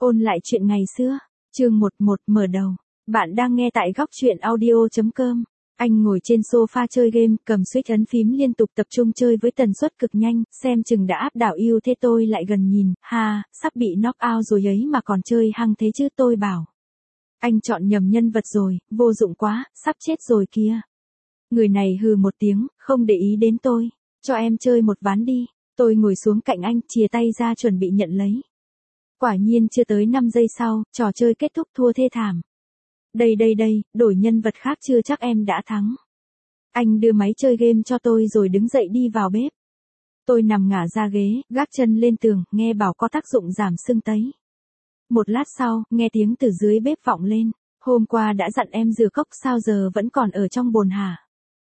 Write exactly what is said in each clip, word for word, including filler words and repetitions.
Ôn lại chuyện ngày xưa, chương một một mở đầu. Bạn đang nghe tại góc truyện audio chấm com. Anh ngồi trên sofa chơi game, cầm switch ấn phím liên tục tập trung chơi với tần suất cực nhanh, xem chừng đã áp đảo yêu thế tôi lại gần nhìn, ha, sắp bị knock out rồi ấy mà còn chơi hăng thế chứ tôi bảo. Anh chọn nhầm nhân vật rồi, vô dụng quá, sắp chết rồi kìa. Người này hừ một tiếng, không để ý đến tôi, cho em chơi một ván đi. Tôi ngồi xuống cạnh anh, chìa tay ra chuẩn bị nhận lấy. Quả nhiên chưa tới năm giây sau, trò chơi kết thúc thua thê thảm. Đây đây đây, đổi nhân vật khác chưa chắc em đã thắng. Anh đưa máy chơi game cho tôi rồi đứng dậy đi vào bếp. Tôi nằm ngả ra ghế, gác chân lên tường, nghe bảo có tác dụng giảm sưng tấy. Một lát sau, nghe tiếng từ dưới bếp vọng lên. Hôm qua đã dặn em rửa cốc sao giờ vẫn còn ở trong bồn hả?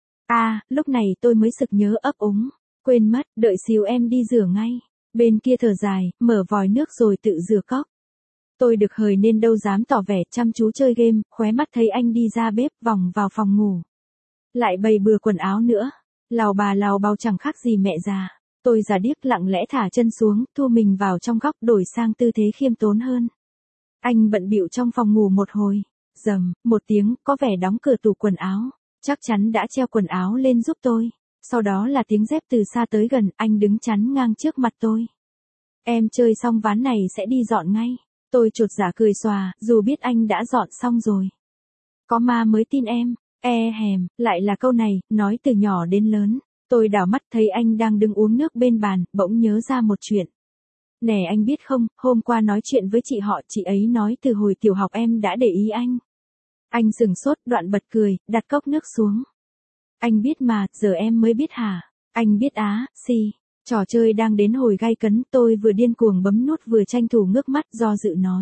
À, lúc này tôi mới sực nhớ ấp úng. Quên mất, đợi xíu em đi rửa ngay. Bên kia thở dài, mở vòi nước rồi tự rửa cốc. Tôi được hời nên đâu dám tỏ vẻ chăm chú chơi game, khóe mắt thấy anh đi ra bếp vòng vào phòng ngủ. Lại bày bừa quần áo nữa. Lào bà lào bao chẳng khác gì mẹ già. Tôi già điếc lặng lẽ thả chân xuống, thu mình vào trong góc đổi sang tư thế khiêm tốn hơn. Anh bận bịu trong phòng ngủ một hồi. Dầm, một tiếng, có vẻ đóng cửa tủ quần áo. Chắc chắn đã treo quần áo lên giúp tôi. Sau đó là tiếng dép từ xa tới gần, anh đứng chắn ngang trước mặt tôi. Em chơi xong ván này sẽ đi dọn ngay. Tôi chột dạ cười xòa, dù biết anh đã dọn xong rồi. Có ma mới tin em, e hèm, lại là câu này, nói từ nhỏ đến lớn. Tôi đảo mắt thấy anh đang đứng uống nước bên bàn, bỗng nhớ ra một chuyện. Nè anh biết không, hôm qua nói chuyện với chị họ, chị ấy nói từ hồi tiểu học em đã để ý anh. Anh sừng sốt, đoạn bật cười, đặt cốc nước xuống. Anh biết mà, giờ em mới biết hả? Anh biết á, si. Trò chơi đang đến hồi gay cấn, tôi vừa điên cuồng bấm nút vừa tranh thủ ngước mắt do dự nói.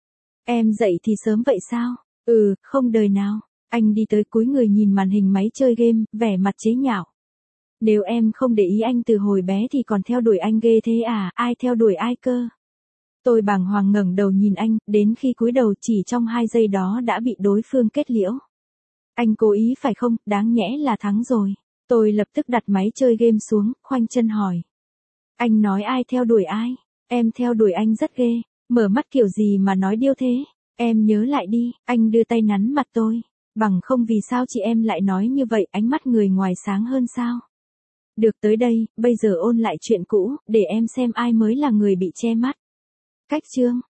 Em dậy thì sớm vậy sao? Ừ, không đời nào. Anh đi tới cúi người nhìn màn hình máy chơi game, vẻ mặt chế nhạo. Nếu em không để ý anh từ hồi bé thì còn theo đuổi anh ghê thế à, ai theo đuổi ai cơ? Tôi bàng hoàng ngẩng đầu nhìn anh, đến khi cúi đầu chỉ trong hai giây đó đã bị đối phương kết liễu. Anh cố ý phải không, đáng nhẽ là thắng rồi. Tôi lập tức đặt máy chơi game xuống, khoanh chân hỏi. Anh nói ai theo đuổi ai? Em theo đuổi anh rất ghê. Mở mắt kiểu gì mà nói điêu thế? Em nhớ lại đi, anh đưa tay nắn mặt tôi. Bằng không vì sao chị em lại nói như vậy, ánh mắt người ngoài sáng hơn sao? Được tới đây, bây giờ ôn lại chuyện cũ, để em xem ai mới là người bị che mắt. Cách chương.